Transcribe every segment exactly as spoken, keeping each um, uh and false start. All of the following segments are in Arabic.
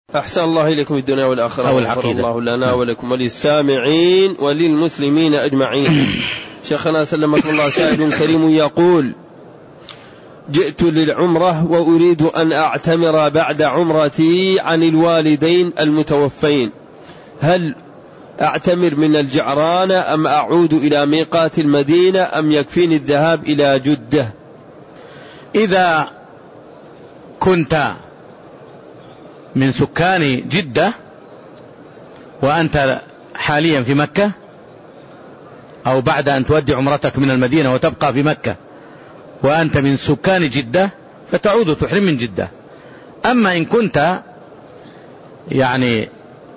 أحسن الله إليكم في الدنيا والآخرة، وغفر الله لنا ولكم وللسامعين وللمسلمين أجمعين. شيخنا سلمكم الله، سائل كريم يقول: جئت للعمرة وأريد أن أعتمر بعد عمرتي عن الوالدين المتوفين، هل أعتمر من الجعرانة أم أعود إلى ميقات المدينة أم يكفيني الذهاب إلى جدة؟ إذا كنت من سكان جدة وأنت حاليا في مكة، أو بعد أن تودي عمرتك من المدينة وتبقى في مكة وأنت من سكان جدة، فتعود تحرم من جدة. أما إن كنت يعني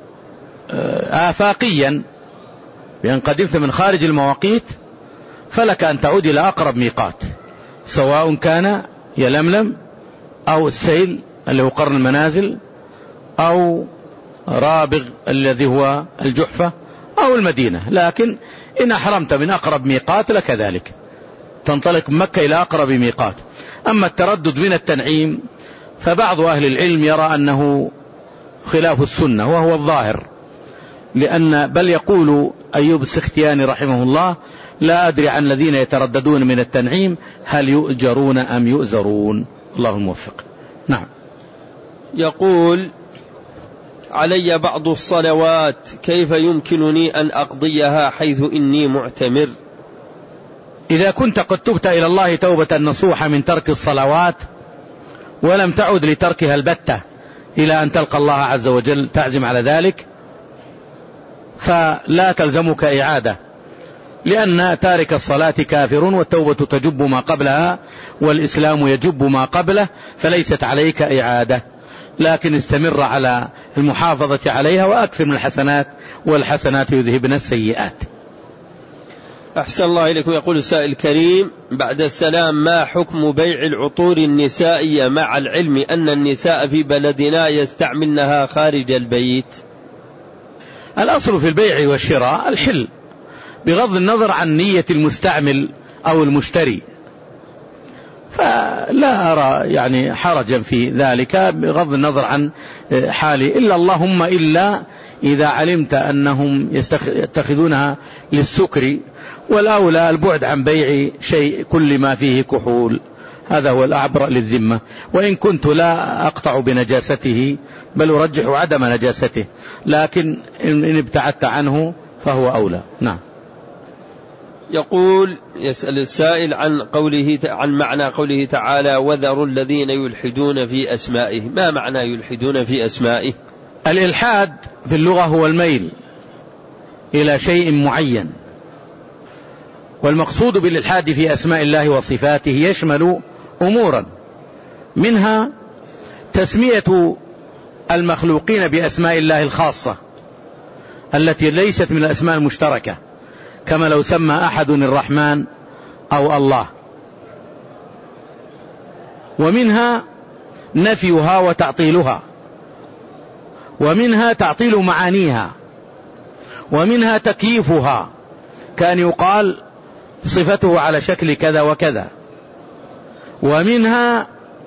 آفاقيا بأن قدمت من خارج المواقيت، فلك أن تعود إلى أقرب ميقات، سواء كان يلملم أو السيل اللي هو قرن المنازل، أو رابغ الذي هو الجحفة، أو المدينة. لكن إن أحرمت من أقرب ميقات لك ذلك، تنطلق من مكة إلى أقرب ميقات. أما التردد من التنعيم فبعض أهل العلم يرى أنه خلاف السنة وهو الظاهر، لأن بل يقول أيوب السختياني رحمه الله: لا أدري عن الذين يترددون من التنعيم هل يؤجرون أم يؤزرون. الله الموفق. نعم. يقول: علي بعض الصلوات، كيف يمكنني أن أقضيها حيث إني معتمر؟ إذا كنت قد تبت إلى الله توبة نصوحة من ترك الصلوات ولم تعد لتركها البتة إلى أن تلقى الله عز وجل، تعزم على ذلك، فلا تلزمك إعادة، لأن تارك الصلاة كافر، والتوبة تجب ما قبلها والإسلام يجب ما قبله، فليست عليك إعادة، لكن استمر على المحافظة عليها وأكثر من الحسنات، والحسنات يذهبن السيئات. أحسن الله إليكم. يقول السائل الكريم: بعد السلام، ما حكم بيع العطور النسائية مع العلم أن النساء في بلدنا يستعملنها خارج البيت؟ الأصل في البيع والشراء الحل، بغض النظر عن نية المستعمل أو المشتري، فلا أرى يعني حرجا في ذلك بغض النظر عن حالي، إلا اللهم إلا إذا علمت أنهم يتخذونها للسكر، والأولى البعد عن بيع شيء كل ما فيه كحول، هذا هو الأعبر للذمة. وإن كنت لا أقطع بنجاسته بل أرجح عدم نجاسته، لكن إن ابتعدت عنه فهو أولى. نعم. يقول يسأل السائل عن قوله عن معنى قوله تعالى: وذروا الذين يلحدون في أسمائه، ما معنى يلحدون في أسمائه؟ الإلحاد في اللغة هو الميل إلى شيء معين، والمقصود بالإلحاد في أسماء الله وصفاته يشمل أمورا، منها تسمية المخلوقين بأسماء الله الخاصة التي ليست من الأسماء المشتركة، كما لو سمى أحد الرحمن أو الله، ومنها نفيها وتعطيلها، ومنها تعطيل معانيها، ومنها تكييفها، كان يقال صفته على شكل كذا وكذا، ومنها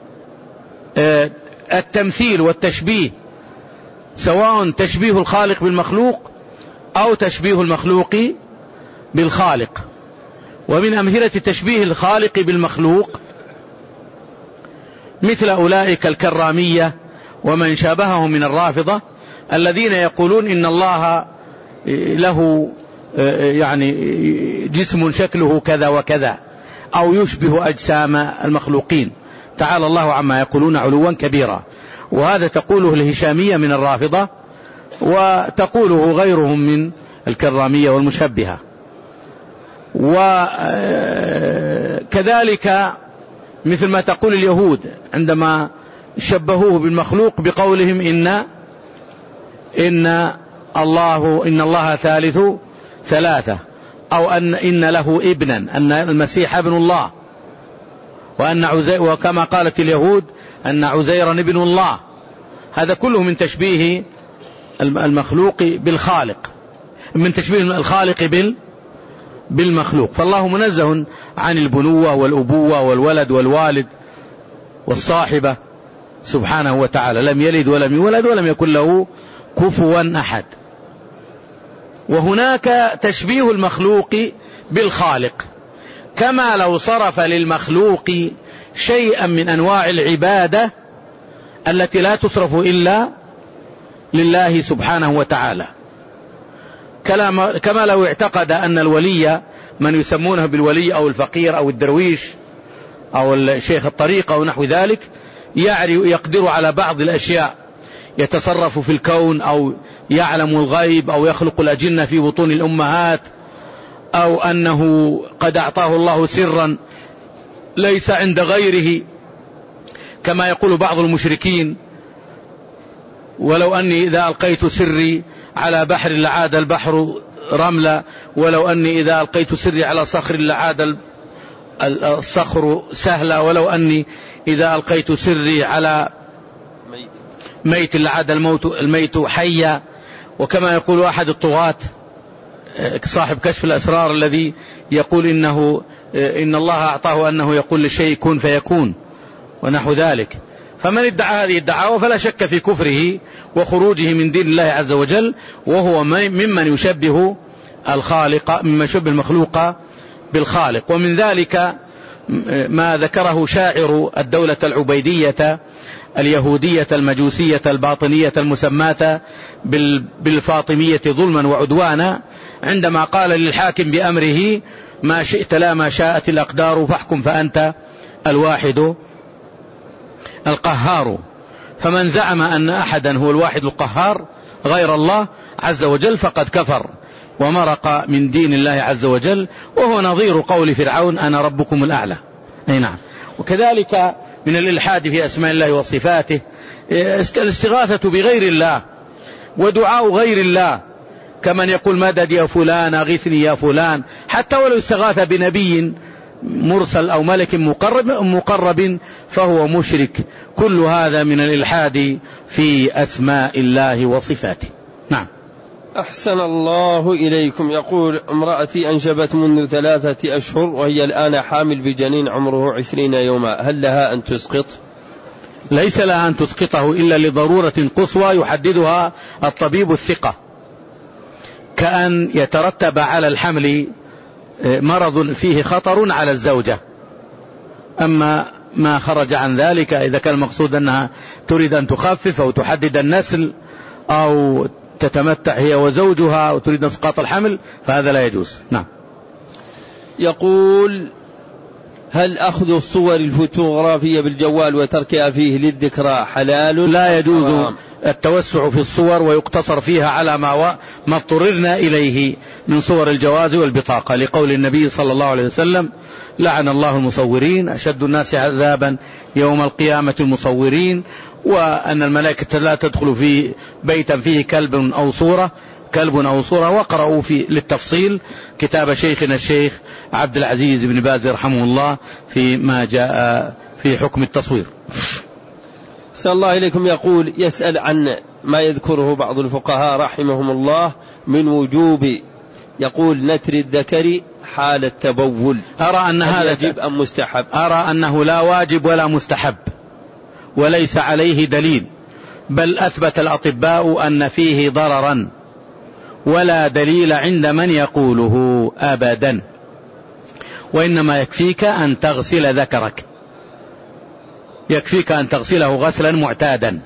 التمثيل والتشبيه، سواء تشبيه الخالق بالمخلوق أو تشبيه المخلوق بالخالق. ومن أمثلة تشبيه الخالق بالمخلوق مثل أولئك الكرامية ومن شابههم من الرافضة، الذين يقولون إن الله له يعني جسم شكله كذا وكذا، أو يشبه أجسام المخلوقين، تعالى الله عما يقولون علوا كبيرا. وهذا تقوله الهشامية من الرافضة، وتقوله غيرهم من الكرامية والمشبهة. وكذلك مثل ما تقول اليهود عندما شبهوه بالمخلوق بقولهم إن إن الله إن الله ثالث ثلاثة، أو أن إن له ابنا، أن المسيح ابن الله، وأن عزير، وكما قالت اليهود أن عزيرا ابن الله. هذا كله من تشبيه المخلوق بالخالق، من تشبيه الخالق بال بالمخلوق. فالله منزه عن البنوة والأبوة والولد والوالد والصاحبة، سبحانه وتعالى، لم يلد ولم يولد ولم يكن له كفوا أحد. وهناك تشبيه المخلوق بالخالق، كما لو صرف للمخلوق شيئا من أنواع العبادة التي لا تصرف إلا لله سبحانه وتعالى، كما لو اعتقد أن الولي، من يسمونه بالولي أو الفقير أو الدرويش أو الشيخ الطريقة أو نحو ذلك، يقدر على بعض الأشياء، يتصرف في الكون أو يعلم الغيب أو يخلق الأجنة في بطون الأمهات، أو أنه قد أعطاه الله سرا ليس عند غيره، كما يقول بعض المشركين: ولو أني إذا ألقيت سري على بحر لعاد البحر رملا، ولو أني إذا ألقيت سري على صخر لعاد الصخر سهلا، ولو أني إذا ألقيت سري على ميت لعاد الموت الميت حيا. وكما يقول أحد الطغاة صاحب كشف الأسرار الذي يقول إنه إن الله أعطاه أنه يقول لشيء كن فيكون ونحو ذلك. فمن ادعى هذه الدعوة فلا شك في كفره وخروجه من دين الله عز وجل، وهو ممن يشبه الخالق، ممن يشبه المخلوق بالخالق. ومن ذلك ما ذكره شاعر الدولة العبيدية اليهودية المجوسية الباطنية المسماة بالفاطمية ظلما وعدوانا، عندما قال للحاكم بأمره: ما شئت لا ما شاءت الأقدار فاحكم فأنت الواحد القهار. فمن زعم أن أحدا هو الواحد القهار غير الله عز وجل فقد كفر ومرق من دين الله عز وجل، وهو نظير قول فرعون: أنا ربكم الأعلى. أي نعم. وكذلك من الإلحاد في أسماء الله وصفاته الاستغاثة بغير الله ودعاء غير الله، كمن يقول: مدد يا فلان، أغثني يا فلان، حتى ولو استغاث بنبي مرسل أو ملك مقرب, مقرب فهو مشرك. كل هذا من الإلحاد في أسماء الله وصفاته. نعم. أحسن الله إليكم. يقول: امرأتي أنجبت منذ ثلاثة أشهر وهي الآن حامل بجنين عمره عشرين يوما، هل لها أن تسقط؟ ليس لها أن تسقطه إلا لضرورة قصوى يحددها الطبيب الثقة، كأن يترتب على الحمل مرض فيه خطر على الزوجة. أما ما خرج عن ذلك، إذا كان المقصود أنها تريد أن تخفف أو تحدد النسل أو تتمتع هي وزوجها وتريد اسقاط الحمل، فهذا لا يجوز. نعم. يقول: هل أخذ الصور الفوتوغرافية بالجوال وتركها فيه للذكرى حلال؟ لا يجوز حرام. التوسع في الصور ويقتصر فيها على ما ما اضطررنا إليه من صور الجواز والبطاقة، لقول النبي صلى الله عليه وسلم: لعن الله المصورين، أشد الناس عذابا يوم القيامة المصورين، وأن الملائكة لا تدخل في بيتا فيه كلب أو صورة كلب أو صورة. وقرأوا في للتفصيل كتاب شيخنا الشيخ عبد العزيز بن باز رحمه الله فيما جاء في حكم التصوير. صلى الله إليكم. يقول: يسأل عن ما يذكره بعض الفقهاء رحمهم الله من وجوب، يقول: نتر الذكر حال التبول، أرى أن هذا واجب أم مستحب؟ أرى أنه لا واجب ولا مستحب، وليس عليه دليل، بل أثبت الأطباء أن فيه ضررا، ولا دليل عند من يقوله أبدا. وإنما يكفيك أن تغسل ذكرك، يكفيك أن تغسله غسلا معتادا،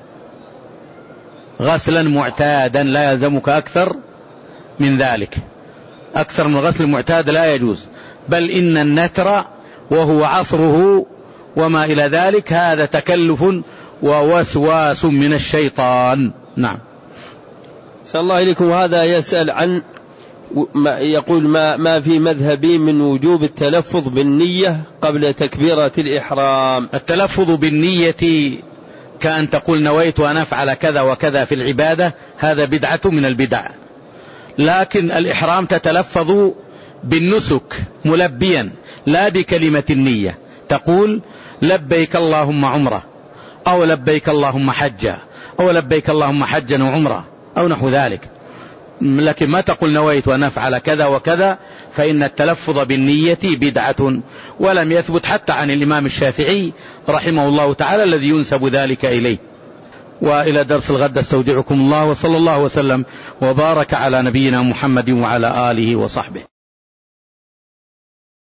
غسلا معتادا، لا يلزمك أكثر من ذلك. أكثر من غسل المعتاد لا يجوز، بل إن النتر وهو عصره وما إلى ذلك هذا تكلف ووسواس من الشيطان. نعم. صلى الله عليكم. هذا يسأل عن ما يقول ما, ما في مذهبي من وجوب التلفظ بالنية قبل تكبيرة الإحرام. التلفظ بالنية كأن تقول: نويت أن أفعل كذا وكذا في العبادة، هذا بدعة من البدع. لكن الإحرام تتلفظ بالنسك ملبيا، لا بكلمة النية، تقول: لبيك اللهم عمرة، أو لبيك اللهم حجة، أو لبيك اللهم حجا وعمرة، أو نحو ذلك. لكن ما تقول: نويت أن أفعل كذا وكذا، فإن التلفظ بالنية بدعة، ولم يثبت حتى عن الإمام الشافعي رحمه الله تعالى الذي ينسب ذلك إليه. وإلى درس الغد استودعكم الله، وصلى الله وسلم وبارك على نبينا محمد وعلى آله وصحبه.